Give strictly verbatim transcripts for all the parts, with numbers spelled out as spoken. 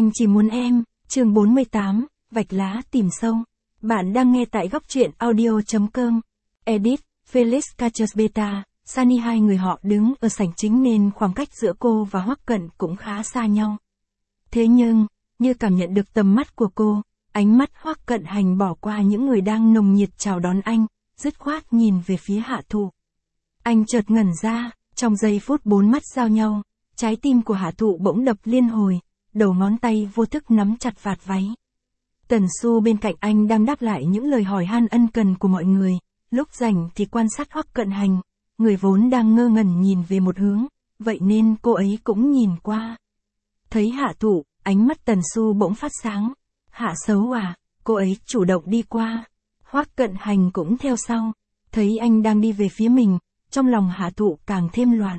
Anh chỉ muốn em, chương bốn mươi tám, vạch lá tìm sâu. Bạn đang nghe tại góc truyện audio chấm com. Edit, Felix Cachosbeta, Sunny hai người họ đứng ở sảnh chính nên khoảng cách giữa cô và Hoắc Cận cũng khá xa nhau. Thế nhưng, như cảm nhận được tầm mắt của cô, ánh mắt Hoắc Cận Hành bỏ qua những người đang nồng nhiệt chào đón anh, dứt khoát nhìn về phía Hạ Thụ. Anh chợt ngẩn ra, trong giây phút bốn mắt giao nhau, trái tim của Hạ Thụ bỗng đập liên hồi, đầu ngón tay vô thức nắm chặt vạt váy. Tần Xu bên cạnh anh đang đáp lại những lời hỏi han ân cần của mọi người, lúc rảnh thì quan sát Hoắc Cận Hành, người vốn đang ngơ ngẩn nhìn về một hướng, vậy nên cô ấy cũng nhìn qua. Thấy Hạ Thụ, ánh mắt Tần Xu bỗng phát sáng. Hạ xấu à, cô ấy chủ động đi qua. Hoắc Cận Hành cũng theo sau, thấy anh đang đi về phía mình, trong lòng Hạ Thụ càng thêm loạn.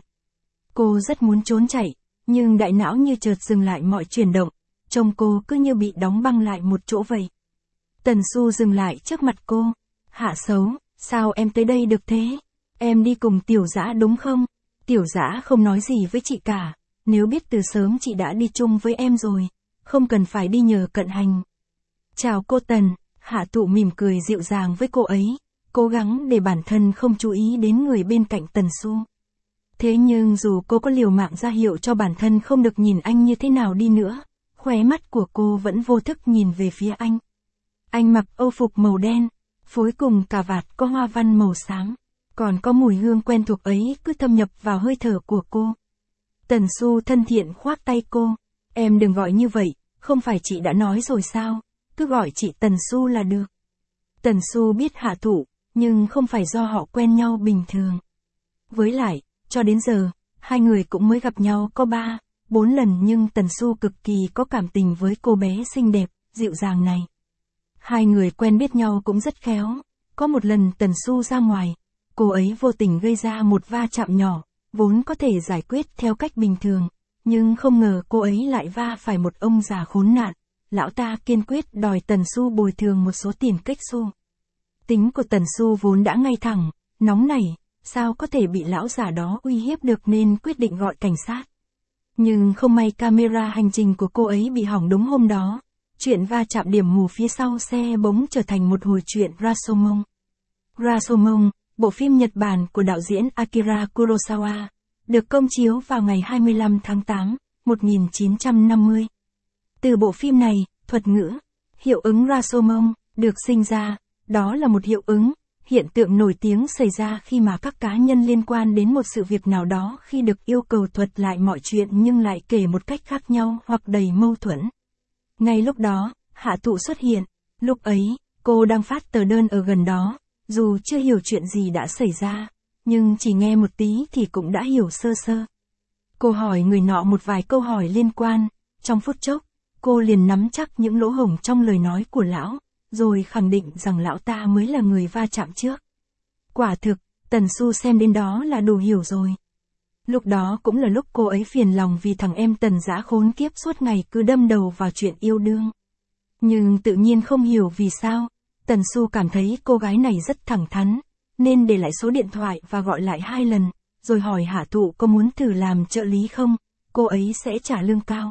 Cô rất muốn trốn chạy, nhưng đại não như chợt dừng lại mọi chuyển động, trông cô cứ như bị đóng băng lại một chỗ vậy. Tần Xu dừng lại trước mặt cô. Hạ xấu, sao em tới đây được thế? Em đi cùng Tiểu Dã đúng không? Tiểu Dã không nói gì với chị cả, nếu biết từ sớm chị đã đi chung với em rồi, không cần phải đi nhờ Cận Hành. Chào cô Tần, Hạ Thụ mỉm cười dịu dàng với cô ấy, cố gắng để bản thân không chú ý đến người bên cạnh Tần Xu. Thế nhưng dù cô có liều mạng ra hiệu cho bản thân không được nhìn anh như thế nào đi nữa, khóe mắt của cô vẫn vô thức nhìn về phía anh. Anh mặc âu phục màu đen, phối cùng cà vạt có hoa văn màu xám, còn có mùi hương quen thuộc ấy cứ thâm nhập vào hơi thở của cô. Tần Xu thân thiện khoác tay cô, em đừng gọi như vậy, không phải chị đã nói rồi sao, cứ gọi chị Tần Xu là được. Tần Xu biết Hạ Thụ, nhưng không phải do họ quen nhau bình thường. Với lại, cho đến giờ, hai người cũng mới gặp nhau có ba, bốn lần nhưng Tần Xu cực kỳ có cảm tình với cô bé xinh đẹp, dịu dàng này. Hai người quen biết nhau cũng rất khéo, có một lần Tần Xu ra ngoài, cô ấy vô tình gây ra một va chạm nhỏ, vốn có thể giải quyết theo cách bình thường, nhưng không ngờ cô ấy lại va phải một ông già khốn nạn, lão ta kiên quyết đòi Tần Xu bồi thường một số tiền kếch xu. Tính của Tần Xu vốn đã ngay thẳng, nóng nảy, sao có thể bị lão già đó uy hiếp được nên quyết định gọi cảnh sát. Nhưng không may camera hành trình của cô ấy bị hỏng đúng hôm đó, chuyện va chạm điểm mù phía sau xe bỗng trở thành một hồi chuyện Rashomon. Rashomon, bộ phim Nhật Bản của đạo diễn Akira Kurosawa, được công chiếu vào ngày hai mươi lăm tháng tám, một nghìn chín trăm năm mươi. Từ bộ phim này, thuật ngữ, hiệu ứng Rashomon, được sinh ra, đó là một hiệu ứng, hiện tượng nổi tiếng xảy ra khi mà các cá nhân liên quan đến một sự việc nào đó khi được yêu cầu thuật lại mọi chuyện nhưng lại kể một cách khác nhau hoặc đầy mâu thuẫn. Ngay lúc đó, Hạ Thụ xuất hiện, lúc ấy, cô đang phát tờ đơn ở gần đó, dù chưa hiểu chuyện gì đã xảy ra, nhưng chỉ nghe một tí thì cũng đã hiểu sơ sơ. Cô hỏi người nọ một vài câu hỏi liên quan, trong phút chốc, cô liền nắm chắc những lỗ hổng trong lời nói của lão, rồi khẳng định rằng lão ta mới là người va chạm trước. Quả thực, Tần Xu xem đến đó là đủ hiểu rồi. Lúc đó cũng là lúc cô ấy phiền lòng vì thằng em Tần Dã khốn kiếp suốt ngày cứ đâm đầu vào chuyện yêu đương. Nhưng tự nhiên không hiểu vì sao, Tần Xu cảm thấy cô gái này rất thẳng thắn, nên để lại số điện thoại và gọi lại hai lần, rồi hỏi Hạ Thụ có muốn thử làm trợ lý không, cô ấy sẽ trả lương cao.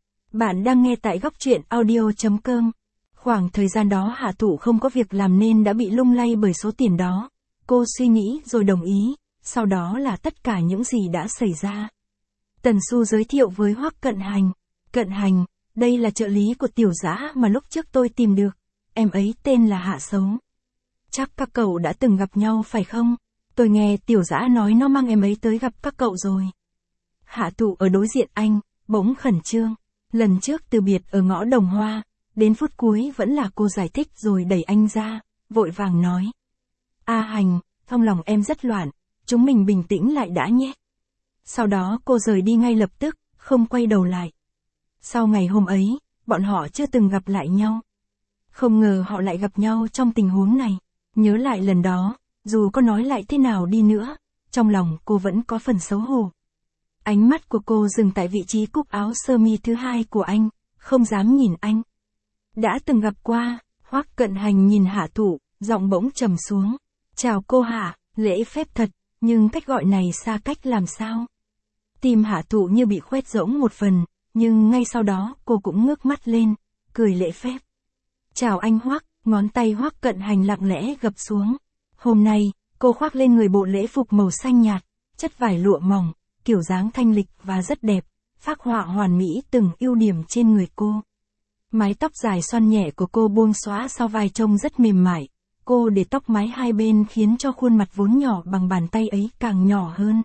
Bạn đang nghe tại góc truyện audio chấm com. Khoảng thời gian đó Hạ Thụ không có việc làm nên đã bị lung lay bởi số tiền đó. Cô suy nghĩ rồi đồng ý, sau đó là tất cả những gì đã xảy ra. Tần Xu giới thiệu với Hoắc Cận Hành. Cận Hành, đây là trợ lý của Tiểu Dã mà lúc trước tôi tìm được. Em ấy tên là Hạ Xấu. Chắc các cậu đã từng gặp nhau phải không? Tôi nghe Tiểu Dã nói nó mang em ấy tới gặp các cậu rồi. Hạ Thụ ở đối diện anh, bỗng khẩn trương. Lần trước từ biệt ở ngõ Đồng Hoa, đến phút cuối vẫn là cô giải thích rồi đẩy anh ra, vội vàng nói. A Hành, trong lòng em rất loạn, chúng mình bình tĩnh lại đã nhé. Sau đó cô rời đi ngay lập tức, không quay đầu lại. Sau ngày hôm ấy, bọn họ chưa từng gặp lại nhau. Không ngờ họ lại gặp nhau trong tình huống này. Nhớ lại lần đó, dù có nói lại thế nào đi nữa, trong lòng cô vẫn có phần xấu hổ. Ánh mắt của cô dừng tại vị trí cúc áo sơ mi thứ hai của anh, không dám nhìn anh. Đã từng gặp qua, Hoắc Cận Hành nhìn Hạ Thụ, giọng bỗng trầm xuống. Chào cô Hạ, lễ phép thật, nhưng cách gọi này xa cách làm sao? Tim Hạ Thụ như bị khoét rỗng một phần, nhưng ngay sau đó cô cũng ngước mắt lên, cười lễ phép. Chào anh Hoắc, ngón tay Hoắc Cận Hành lặng lẽ gập xuống. Hôm nay, cô khoác lên người bộ lễ phục màu xanh nhạt, chất vải lụa mỏng, kiểu dáng thanh lịch và rất đẹp, phác họa hoàn mỹ từng ưu điểm trên người cô. Mái tóc dài xoăn nhẹ của cô buông xõa sau vai trông rất mềm mại, cô để tóc mái hai bên khiến cho khuôn mặt vốn nhỏ bằng bàn tay ấy càng nhỏ hơn.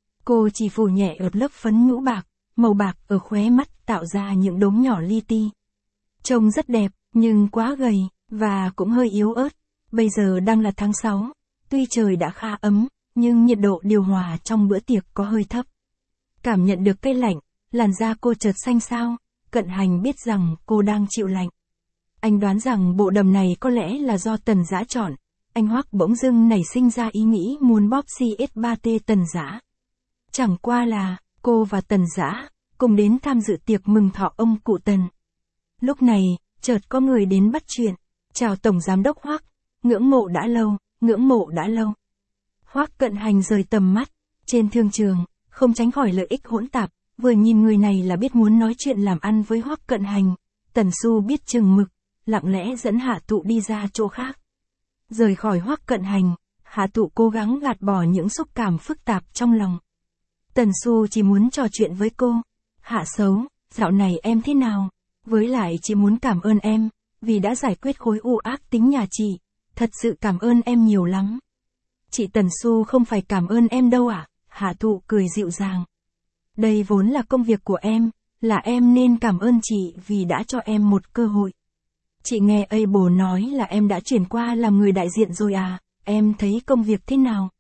Cô chỉ phủ nhẹ ợt lớp phấn nhũ bạc, màu bạc ở khóe mắt tạo ra những đốm nhỏ li ti. Trông rất đẹp, nhưng quá gầy, và cũng hơi yếu ớt. Bây giờ đang là tháng sáu, tuy trời đã khá ấm, nhưng nhiệt độ điều hòa trong bữa tiệc có hơi thấp. Cảm nhận được cái lạnh, làn da cô chợt xanh xao, Cận Hành biết rằng cô đang chịu lạnh. Anh đoán rằng bộ đầm này có lẽ là do Tần Dã chọn. Anh Hoắc bỗng dưng nảy sinh ra ý nghĩ muốn bóp xê ét ba tê Tần Dã. Chẳng qua là, cô và Tần Dã cùng đến tham dự tiệc mừng thọ ông cụ Tần. Lúc này, chợt có người đến bắt chuyện. Chào Tổng Giám đốc Hoắc, ngưỡng mộ đã lâu, ngưỡng mộ đã lâu. Hoắc Cận Hành rời tầm mắt, trên thương trường, không tránh khỏi lợi ích hỗn tạp, vừa nhìn người này là biết muốn nói chuyện làm ăn với Hoắc Cận Hành. Tần Xu biết chừng mực, lặng lẽ dẫn Hạ Tụ đi ra chỗ khác. Rời khỏi Hoắc Cận Hành, Hạ Tụ cố gắng gạt bỏ những xúc cảm phức tạp trong lòng. Tần Xu chỉ muốn trò chuyện với cô. Hạ xấu, dạo này em thế nào? Với lại chị muốn cảm ơn em, vì đã giải quyết khối u ác tính nhà chị. Thật sự cảm ơn em nhiều lắm. Chị Tần Xu không phải cảm ơn em đâu ạ. À? Hạ Tụ cười dịu dàng. Đây vốn là công việc của em, là em nên cảm ơn chị vì đã cho em một cơ hội. Chị nghe Able nói là em đã chuyển qua làm người đại diện rồi à, em thấy công việc thế nào?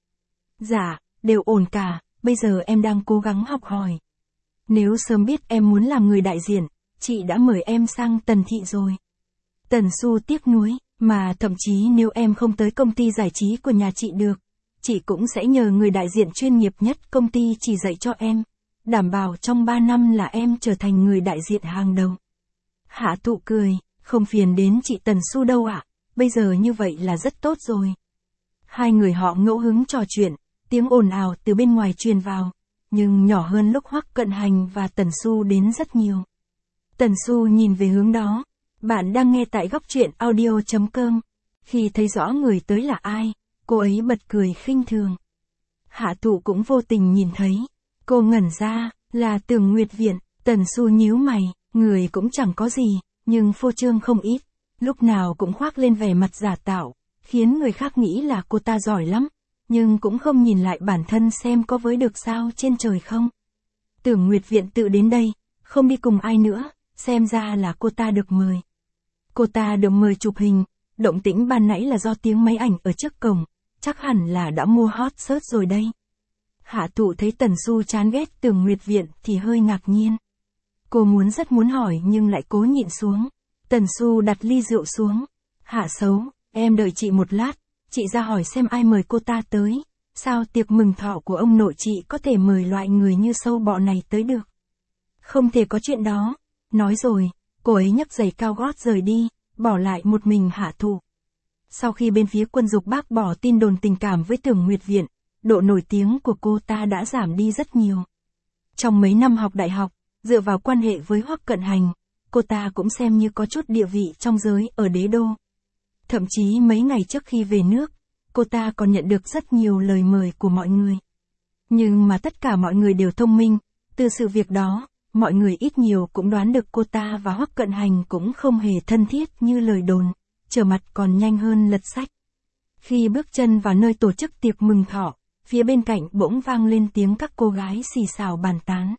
Dạ, đều ổn cả, bây giờ em đang cố gắng học hỏi. Nếu sớm biết em muốn làm người đại diện, chị đã mời em sang Tần Thị rồi. Tần Xu tiếc nuối, mà thậm chí nếu em không tới công ty giải trí của nhà chị được, chị cũng sẽ nhờ người đại diện chuyên nghiệp nhất công ty chỉ dạy cho em. Đảm bảo trong ba năm là em trở thành người đại diện hàng đầu. Hạ Tụ cười, không phiền đến chị Tần Xu đâu ạ, à? Bây giờ như vậy là rất tốt rồi. Hai người họ ngẫu hứng trò chuyện, tiếng ồn ào từ bên ngoài truyền vào, nhưng nhỏ hơn lúc Hoắc Cận Hành và Tần Xu đến rất nhiều. Tần Xu nhìn về hướng đó. Bạn đang nghe tại góc truyện audio chấm com. Khi thấy rõ người tới là ai, cô ấy bật cười khinh thường. Hạ Tụ cũng vô tình nhìn thấy. Cô ngẩn ra, là Tưởng Nguyệt Viện. Tần Xu nhíu mày, người cũng chẳng có gì, nhưng phô trương không ít. Lúc nào cũng khoác lên vẻ mặt giả tạo, khiến người khác nghĩ là cô ta giỏi lắm, nhưng cũng không nhìn lại bản thân xem có với được sao trên trời không. Tưởng Nguyệt Viện tự đến đây, không đi cùng ai nữa, xem ra là cô ta được mời. Cô ta được mời chụp hình, động tĩnh ban nãy là do tiếng máy ảnh ở trước cổng, chắc hẳn là đã mua hot search rồi đây. Hạ Tụ thấy Tần Xu chán ghét Tưởng Nguyệt Viện thì hơi ngạc nhiên. Cô muốn rất muốn hỏi nhưng lại cố nhịn xuống. Tần Xu đặt ly rượu xuống. Hạ xấu, em đợi chị một lát, chị ra hỏi xem ai mời cô ta tới. Sao tiệc mừng thọ của ông nội chị có thể mời loại người như sâu bọ này tới được? Không thể có chuyện đó. Nói rồi, cô ấy nhấc giày cao gót rời đi, bỏ lại một mình Hạ Tụ. Sau khi bên phía Quân Dục bác bỏ tin đồn tình cảm với Tưởng Nguyệt Viện, độ nổi tiếng của cô ta đã giảm đi rất nhiều. Trong mấy năm học đại học, dựa vào quan hệ với Hoắc Cận Hành, cô ta cũng xem như có chút địa vị trong giới ở đế đô. Thậm chí mấy ngày trước khi về nước, cô ta còn nhận được rất nhiều lời mời của mọi người. Nhưng mà tất cả mọi người đều thông minh, từ sự việc đó, mọi người ít nhiều cũng đoán được cô ta và Hoắc Cận Hành cũng không hề thân thiết như lời đồn, trở mặt còn nhanh hơn lật sách. Khi bước chân vào nơi tổ chức tiệc mừng thọ, phía bên cạnh bỗng vang lên tiếng các cô gái xì xào bàn tán.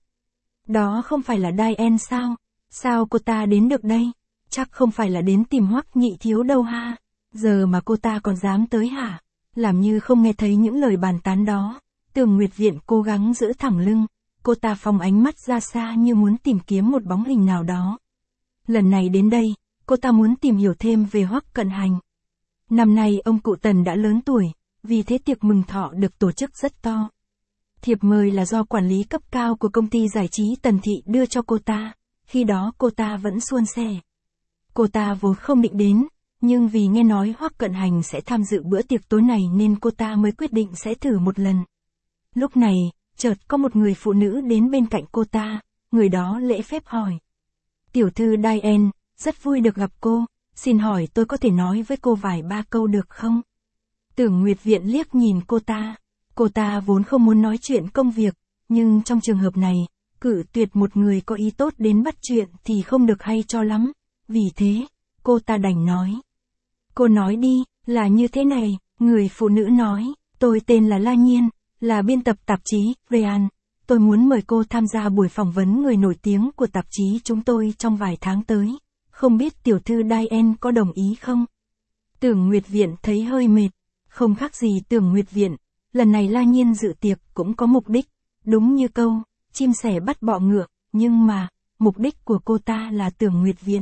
Đó không phải là Diane sao? Sao cô ta đến được đây? Chắc không phải là đến tìm Hoắc nhị thiếu đâu ha? Giờ mà cô ta còn dám tới hả? Làm như không nghe thấy những lời bàn tán đó. Tưởng Nguyệt Viện cố gắng giữ thẳng lưng. Cô ta phóng ánh mắt ra xa như muốn tìm kiếm một bóng hình nào đó. Lần này đến đây, cô ta muốn tìm hiểu thêm về Hoắc Cận Hành. Năm nay ông cụ Tần đã lớn tuổi, vì thế tiệc mừng thọ được tổ chức rất to. Thiệp mời là do quản lý cấp cao của công ty giải trí Tần Thị đưa cho cô ta, khi đó cô ta vẫn suôn sẻ. Cô ta vốn không định đến, nhưng vì nghe nói Hoắc Cận Hành sẽ tham dự bữa tiệc tối này nên cô ta mới quyết định sẽ thử một lần. Lúc này, chợt có một người phụ nữ đến bên cạnh cô ta, người đó lễ phép hỏi. Tiểu thư Diane, rất vui được gặp cô, xin hỏi tôi có thể nói với cô vài ba câu được không? Tưởng Nguyệt Viện liếc nhìn cô ta. Cô ta vốn không muốn nói chuyện công việc, nhưng trong trường hợp này, cự tuyệt một người có ý tốt đến bắt chuyện thì không được hay cho lắm. Vì thế, cô ta đành nói. Cô nói đi, là như thế này, người phụ nữ nói, tôi tên là La Nhiên, là biên tập tạp chí, Ryan. Tôi muốn mời cô tham gia buổi phỏng vấn người nổi tiếng của tạp chí chúng tôi trong vài tháng tới. Không biết tiểu thư Diane có đồng ý không? Tưởng Nguyệt Viện thấy hơi mệt. Không khác gì Tưởng Nguyệt Viện. Lần này La Nhiên dự tiệc cũng có mục đích. Đúng như câu, chim sẻ bắt bọ ngựa. Nhưng mà, mục đích của cô ta là Tưởng Nguyệt Viện.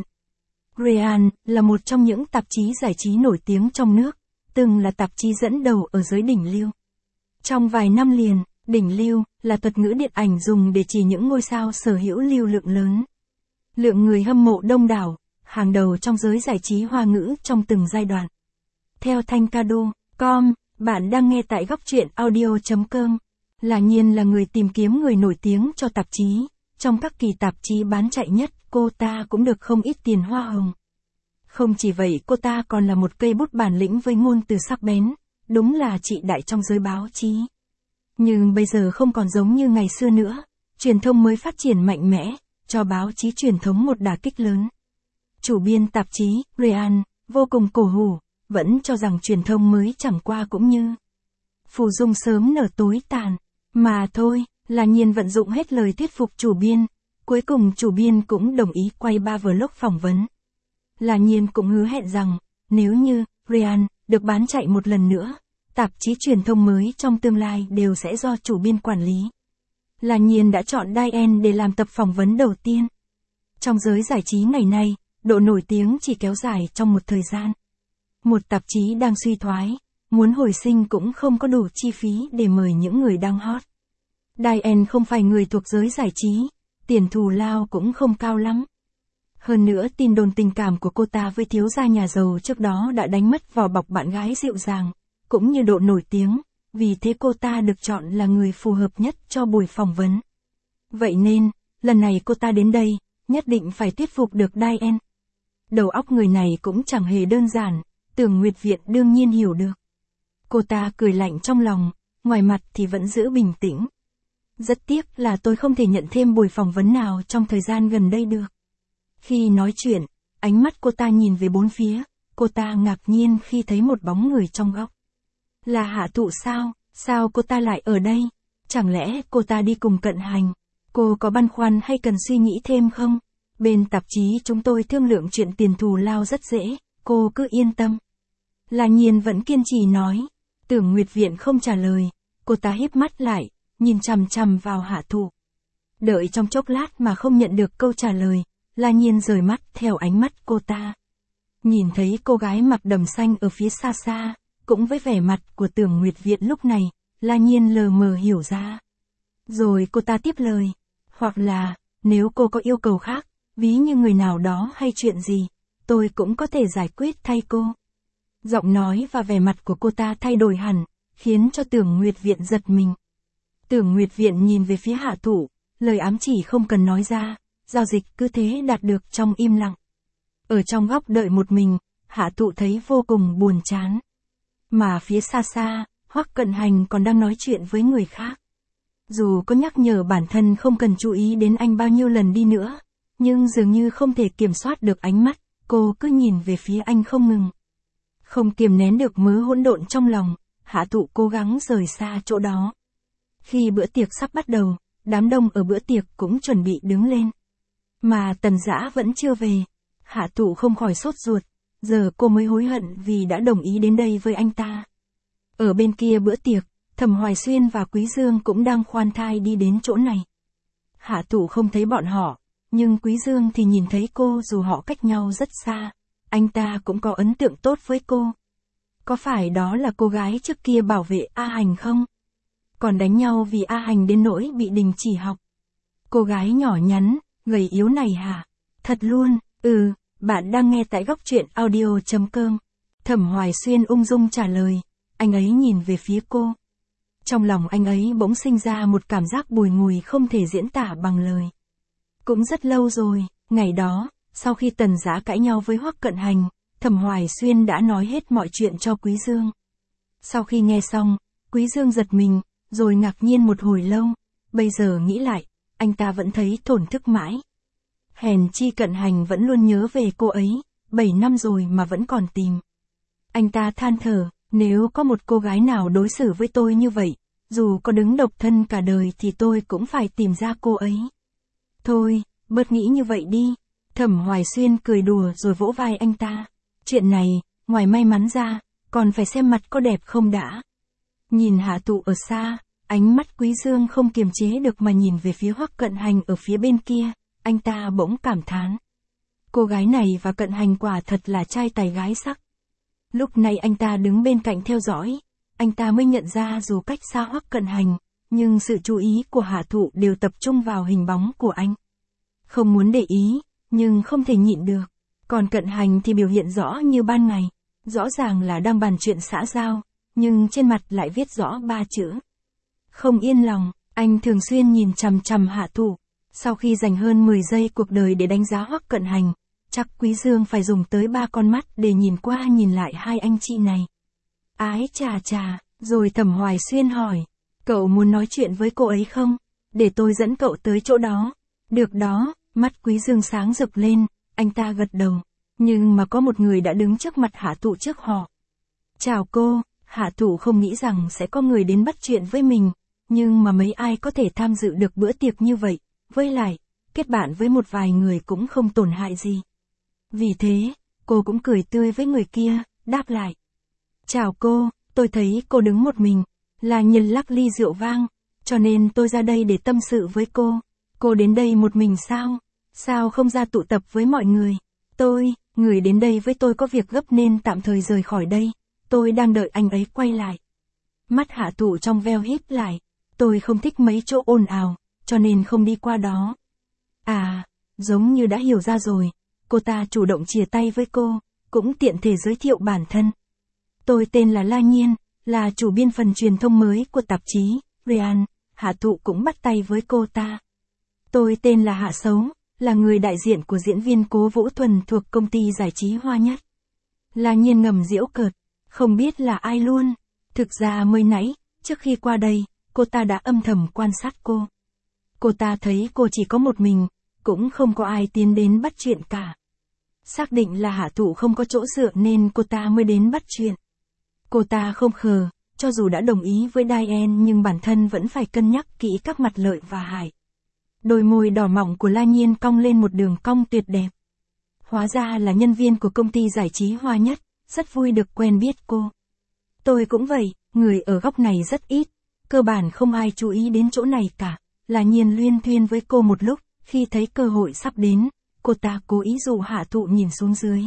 Ryan là một trong những tạp chí giải trí nổi tiếng trong nước. Từng là tạp chí dẫn đầu ở giới đỉnh lưu. Trong vài năm liền, đỉnh lưu là thuật ngữ điện ảnh dùng để chỉ những ngôi sao sở hữu lưu lượng lớn. Lượng người hâm mộ đông đảo, hàng đầu trong giới giải trí hoa ngữ trong từng giai đoạn. Theo thanh ca đô chấm com, bạn đang nghe tại góc truyện audio chấm com. La Nhiên là người tìm kiếm người nổi tiếng cho tạp chí. Trong các kỳ tạp chí bán chạy nhất, cô ta cũng được không ít tiền hoa hồng. Không chỉ vậy, cô ta còn là một cây bút bản lĩnh với ngôn từ sắc bén. Đúng là chị đại trong giới báo chí. Nhưng bây giờ không còn giống như ngày xưa nữa. Truyền thông mới phát triển mạnh mẽ, cho báo chí truyền thống một đả kích lớn. Chủ biên tạp chí, Ryan, vô cùng cổ hủ, vẫn cho rằng truyền thông mới chẳng qua cũng như phù dung sớm nở tối tàn. Mà thôi, La Nhiên vận dụng hết lời thuyết phục chủ biên. Cuối cùng chủ biên cũng đồng ý quay ba vlog phỏng vấn. La Nhiên cũng hứa hẹn rằng, nếu như Ryan được bán chạy một lần nữa, tạp chí truyền thông mới trong tương lai đều sẽ do chủ biên quản lý. La Nhiên đã chọn Diane để làm tập phỏng vấn đầu tiên. Trong giới giải trí ngày nay, độ nổi tiếng chỉ kéo dài trong một thời gian. Một tạp chí đang suy thoái, muốn hồi sinh cũng không có đủ chi phí để mời những người đang hot. Diane không phải người thuộc giới giải trí, tiền thù lao cũng không cao lắm. Hơn nữa tin đồn tình cảm của cô ta với thiếu gia nhà giàu trước đó đã đánh mất vỏ bọc bạn gái dịu dàng, cũng như độ nổi tiếng, vì thế cô ta được chọn là người phù hợp nhất cho buổi phỏng vấn. Vậy nên, lần này cô ta đến đây, nhất định phải thuyết phục được Diane. Đầu óc người này cũng chẳng hề đơn giản, Tưởng Nguyệt Viện đương nhiên hiểu được. Cô ta cười lạnh trong lòng, ngoài mặt thì vẫn giữ bình tĩnh. Rất tiếc là tôi không thể nhận thêm buổi phỏng vấn nào trong thời gian gần đây được. Khi nói chuyện, ánh mắt cô ta nhìn về bốn phía, cô ta ngạc nhiên khi thấy một bóng người trong góc. Là Hạ Thụ sao? Sao cô ta lại ở đây? Chẳng lẽ cô ta đi cùng Cận Hành? Cô có băn khoăn hay cần suy nghĩ thêm không? Bên tạp chí chúng tôi thương lượng chuyện tiền thù lao rất dễ, cô cứ yên tâm. La Nhiên vẫn kiên trì nói. Tưởng Nguyệt Viện không trả lời, cô ta híp mắt lại, nhìn chằm chằm vào Hạ Thụ. Đợi trong chốc lát mà không nhận được câu trả lời, La Nhiên rời mắt theo ánh mắt cô ta. Nhìn thấy cô gái mặc đầm xanh ở phía xa xa, cũng với vẻ mặt của Tưởng Nguyệt Viện lúc này, La Nhiên lờ mờ hiểu ra. Rồi cô ta tiếp lời, hoặc là, nếu cô có yêu cầu khác, ví như người nào đó hay chuyện gì, tôi cũng có thể giải quyết thay cô. Giọng nói và vẻ mặt của cô ta thay đổi hẳn, khiến cho Tưởng Nguyệt Viện giật mình. Tưởng Nguyệt Viện nhìn về phía Hạ Thụ, lời ám chỉ không cần nói ra, giao dịch cứ thế đạt được trong im lặng. Ở trong góc đợi một mình, Hạ Thụ thấy vô cùng buồn chán. Mà phía xa xa, Hoắc Cận Hành còn đang nói chuyện với người khác. Dù có nhắc nhở bản thân không cần chú ý đến anh bao nhiêu lần đi nữa, nhưng dường như không thể kiểm soát được ánh mắt, cô cứ nhìn về phía anh không ngừng. Không kiềm nén được mớ hỗn độn trong lòng, Hạ Thụ cố gắng rời xa chỗ đó. Khi bữa tiệc sắp bắt đầu, đám đông ở bữa tiệc cũng chuẩn bị đứng lên. Mà Tần Dã vẫn chưa về. Hạ Thụ không khỏi sốt ruột, giờ cô mới hối hận vì đã đồng ý đến đây với anh ta. Ở bên kia bữa tiệc, Thẩm Hoài Xuyên và Quý Dương cũng đang khoan thai đi đến chỗ này. Hạ Thụ không thấy bọn họ, nhưng Quý Dương thì nhìn thấy cô dù họ cách nhau rất xa. Anh ta cũng có ấn tượng tốt với cô. Có phải đó là cô gái trước kia bảo vệ A Hành không? Còn đánh nhau vì A Hành đến nỗi bị đình chỉ học. Cô gái nhỏ nhắn, gầy yếu này hả? Thật luôn, ừ, bạn đang nghe tại góc truyện audio chấm com. Thẩm Hoài Xuyên ung dung trả lời, anh ấy nhìn về phía cô. Trong lòng anh ấy bỗng sinh ra một cảm giác bùi ngùi không thể diễn tả bằng lời. Cũng rất lâu rồi, ngày đó, sau khi Tần Giá cãi nhau với Hoắc Cận Hành, Thẩm Hoài Xuyên đã nói hết mọi chuyện cho Quý Dương. Sau khi nghe xong, Quý Dương giật mình, rồi ngạc nhiên một hồi lâu, bây giờ nghĩ lại, anh ta vẫn thấy thổn thức mãi. Hèn chi Cận Hành vẫn luôn nhớ về cô ấy, bảy năm rồi mà vẫn còn tìm. Anh ta than thở, nếu có một cô gái nào đối xử với tôi như vậy, dù có đứng độc thân cả đời thì tôi cũng phải tìm ra cô ấy. Thôi, bớt nghĩ như vậy đi. Thẩm Hoài Xuyên cười đùa rồi vỗ vai anh ta. Chuyện này, ngoài may mắn ra, còn phải xem mặt có đẹp không đã. Nhìn Hạ Tụ ở xa, ánh mắt Quý Dương không kiềm chế được mà nhìn về phía Hoắc Cận Hành ở phía bên kia, anh ta bỗng cảm thán. Cô gái này và Cận Hành quả thật là trai tài gái sắc. Lúc này anh ta đứng bên cạnh theo dõi, anh ta mới nhận ra dù cách xa Hoắc Cận Hành, nhưng sự chú ý của Hạ Thụ đều tập trung vào hình bóng của anh. Không muốn để ý, nhưng không thể nhịn được. Còn Cận Hành thì biểu hiện rõ như ban ngày, rõ ràng là đang bàn chuyện xã giao, nhưng trên mặt lại viết rõ ba chữ. Không yên lòng, anh thường xuyên nhìn chằm chằm Hạ Thụ. Sau khi dành hơn mười giây cuộc đời để đánh giá Hoắc Cận Hành, chắc Quý Dương phải dùng tới ba con mắt để nhìn qua nhìn lại hai anh chị này. Ái chà chà, rồi Thẩm Hoài Xuyên hỏi, cậu muốn nói chuyện với cô ấy không? Để tôi dẫn cậu tới chỗ đó. Được đó, mắt Quý Dương sáng rực lên, anh ta gật đầu. Nhưng mà có một người đã đứng trước mặt Hạ Thụ trước họ. Chào cô, Hạ Thụ không nghĩ rằng sẽ có người đến bắt chuyện với mình, nhưng mà mấy ai có thể tham dự được bữa tiệc như vậy, với lại, kết bạn với một vài người cũng không tổn hại gì. Vì thế, cô cũng cười tươi với người kia, đáp lại. Chào cô, tôi thấy cô đứng một mình, là nhân lắc ly rượu vang, cho nên tôi ra đây để tâm sự với cô. Cô đến đây một mình sao? Sao không ra tụ tập với mọi người? Tôi, người đến đây với tôi có việc gấp nên tạm thời rời khỏi đây. Tôi đang đợi anh ấy quay lại. Mắt Hạ Thụ trong veo híp lại. Tôi không thích mấy chỗ ồn ào, cho nên không đi qua đó. À, giống như đã hiểu ra rồi. Cô ta chủ động chìa tay với cô, cũng tiện thể giới thiệu bản thân. Tôi tên là La Nhiên, là chủ biên phần truyền thông mới của tạp chí Ryan. Hạ Thụ cũng bắt tay với cô ta. Tôi tên là Hạ Sấu, là người đại diện của diễn viên Cố Vũ Thuần thuộc công ty giải trí Hoa Nhất. La Nhiên ngầm giễu cợt, không biết là ai luôn. Thực ra mới nãy, trước khi qua đây, cô ta đã âm thầm quan sát cô. Cô ta thấy cô chỉ có một mình, cũng không có ai tiến đến bắt chuyện cả. Xác định là Hạ Thụ không có chỗ dựa nên cô ta mới đến bắt chuyện. Cô ta không khờ, cho dù đã đồng ý với Diane nhưng bản thân vẫn phải cân nhắc kỹ các mặt lợi và hại. Đôi môi đỏ mọng của La Nhiên cong lên một đường cong tuyệt đẹp. Hóa ra là nhân viên của công ty giải trí Hoa Nhất, rất vui được quen biết cô. Tôi cũng vậy, người ở góc này rất ít, cơ bản không ai chú ý đến chỗ này cả. La Nhiên luyên thuyên với cô một lúc, khi thấy cơ hội sắp đến, cô ta cố ý dụ Hạ Thụ nhìn xuống dưới.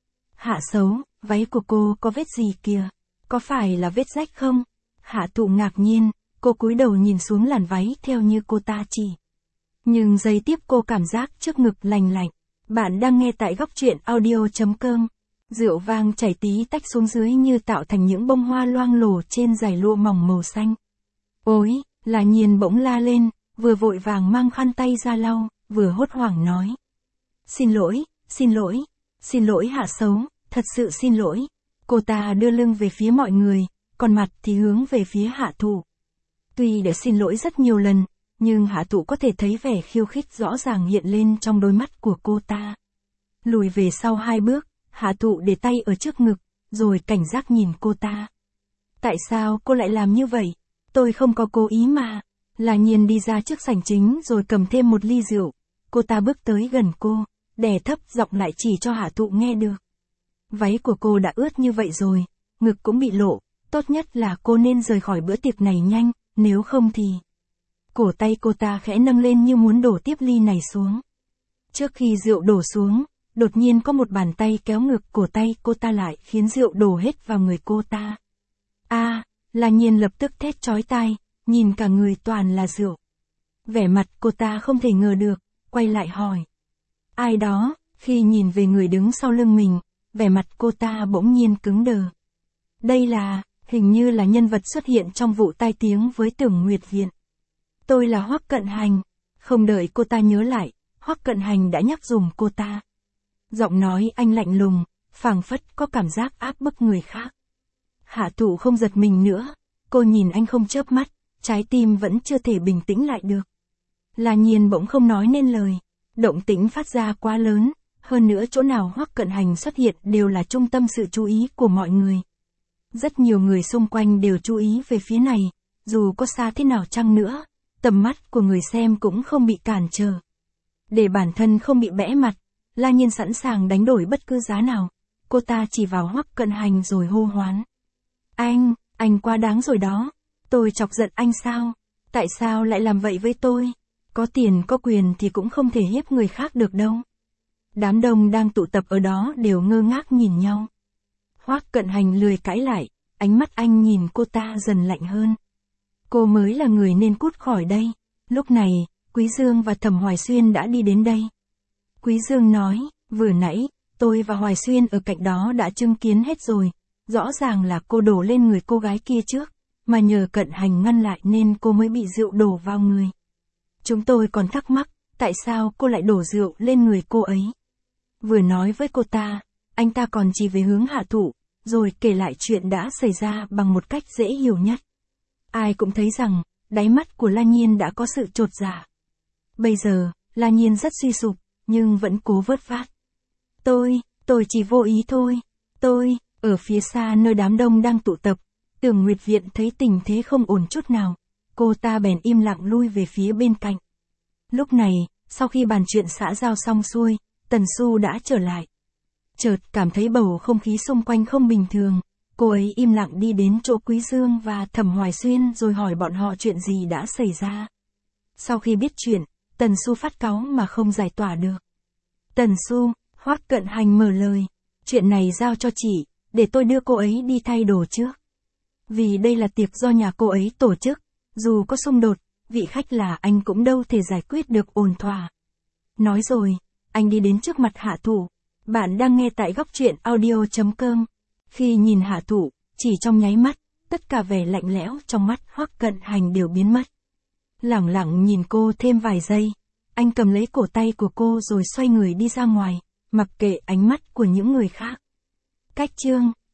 Hạ Sấu, váy của cô có vết gì kìa? Có phải là vết rách không? Hạ Thụ ngạc nhiên, cô cúi đầu nhìn xuống làn váy theo như cô ta chỉ. Nhưng giây tiếp cô cảm giác trước ngực lành lạnh. Bạn đang nghe tại góc truyện audio chấm com. Rượu vang chảy tí tách xuống dưới như tạo thành những bông hoa loang lổ trên dải lụa mỏng màu xanh. Ôi, La Nhiên bỗng la lên, vừa vội vàng mang khăn tay ra lau, vừa hốt hoảng nói. Xin lỗi, xin lỗi, xin lỗi Hạ Sấu, thật sự xin lỗi. Cô ta đưa lưng về phía mọi người, còn mặt thì hướng về phía Hạ Thụ. Tuy đã xin lỗi rất nhiều lần, nhưng Hạ Thụ có thể thấy vẻ khiêu khích rõ ràng hiện lên trong đôi mắt của cô ta. Lùi về sau hai bước, Hạ Thụ để tay ở trước ngực, rồi cảnh giác nhìn cô ta. Tại sao cô lại làm như vậy? Tôi không có cố ý mà. La Nhiên đi ra trước sảnh chính rồi cầm thêm một ly rượu. Cô ta bước tới gần cô, đè thấp giọng lại chỉ cho Hạ Thụ nghe được. Váy của cô đã ướt như vậy rồi, ngực cũng bị lộ, tốt nhất là cô nên rời khỏi bữa tiệc này nhanh, nếu không thì... Cổ tay cô ta khẽ nâng lên như muốn đổ tiếp ly này xuống. Trước khi rượu đổ xuống, đột nhiên có một bàn tay kéo ngực cổ tay cô ta lại khiến rượu đổ hết vào người cô ta. A, à, La Nhiên lập tức thét chói tai, nhìn cả người toàn là rượu. Vẻ mặt cô ta không thể ngờ được, quay lại hỏi. Ai đó? Khi nhìn về người đứng sau lưng mình, vẻ mặt cô ta bỗng nhiên cứng đờ. Đây là, hình như là nhân vật xuất hiện trong vụ tai tiếng với Tưởng Nguyệt Viện. Tôi là Hoắc Cận Hành. Không đợi cô ta nhớ lại, Hoắc Cận Hành đã nhắc dùm cô ta. Giọng nói anh lạnh lùng, phảng phất có cảm giác áp bức người khác. Hạ Thụ không giật mình nữa, cô nhìn anh không chớp mắt, trái tim vẫn chưa thể bình tĩnh lại được. La Nhiên bỗng không nói nên lời, động tĩnh phát ra quá lớn, hơn nữa chỗ nào Hoắc Cận Hành xuất hiện đều là trung tâm sự chú ý của mọi người. Rất nhiều người xung quanh đều chú ý về phía này, dù có xa thế nào chăng nữa, tầm mắt của người xem cũng không bị cản trở. Để bản thân không bị bẽ mặt, La Nhiên sẵn sàng đánh đổi bất cứ giá nào. Cô ta chỉ vào Hoắc Cận Hành rồi hô hoán. Anh, anh quá đáng rồi đó. Tôi chọc giận anh sao? Tại sao lại làm vậy với tôi? Có tiền có quyền thì cũng không thể hiếp người khác được đâu. Đám đông đang tụ tập ở đó đều ngơ ngác nhìn nhau. Hoắc Cận Hành lười cãi lại, ánh mắt anh nhìn cô ta dần lạnh hơn. Cô mới là người nên cút khỏi đây. Lúc này, Quý Dương và Thẩm Hoài Xuyên đã đi đến đây. Quý Dương nói, vừa nãy, tôi và Hoài Xuyên ở cạnh đó đã chứng kiến hết rồi. Rõ ràng là cô đổ lên người cô gái kia trước, mà nhờ Cận Hành ngăn lại nên cô mới bị rượu đổ vào người. Chúng tôi còn thắc mắc, tại sao cô lại đổ rượu lên người cô ấy? Vừa nói với cô ta, anh ta còn chỉ về hướng Hạ Thụ, rồi kể lại chuyện đã xảy ra bằng một cách dễ hiểu nhất. Ai cũng thấy rằng, đáy mắt của La Nhiên đã có sự chột dạ. Bây giờ, La Nhiên rất suy sụp, nhưng vẫn cố vớt vát. Tôi, tôi chỉ vô ý thôi. Tôi, ở phía xa nơi đám đông đang tụ tập, Tưởng Nguyệt Viện thấy tình thế không ổn chút nào. Cô ta bèn im lặng lui về phía bên cạnh. Lúc này, sau khi bàn chuyện xã giao xong xuôi, Tần Xu đã trở lại. Chợt cảm thấy bầu không khí xung quanh không bình thường, cô ấy im lặng đi đến chỗ Quý Dương và Thẩm Hoài Xuyên rồi hỏi bọn họ chuyện gì đã xảy ra. Sau khi biết chuyện, Tần Xu phát cáu mà không giải tỏa được. Tần Xu, Hoắc Cận Hành mở lời, chuyện này giao cho chị, để tôi đưa cô ấy đi thay đồ trước. Vì đây là tiệc do nhà cô ấy tổ chức, dù có xung đột, vị khách là anh cũng đâu thể giải quyết được ổn thỏa. Nói rồi, anh đi đến trước mặt Hạ Thụ. Bạn đang nghe tại góc truyện audio chấm com. Khi nhìn Hạ Thụ, chỉ trong nháy mắt, tất cả vẻ lạnh lẽo trong mắt Hoắc Cận Hành đều biến mất. Lẳng lặng nhìn cô thêm vài giây, anh cầm lấy cổ tay của cô rồi xoay người đi ra ngoài, mặc kệ ánh mắt của những người khác. Cách chương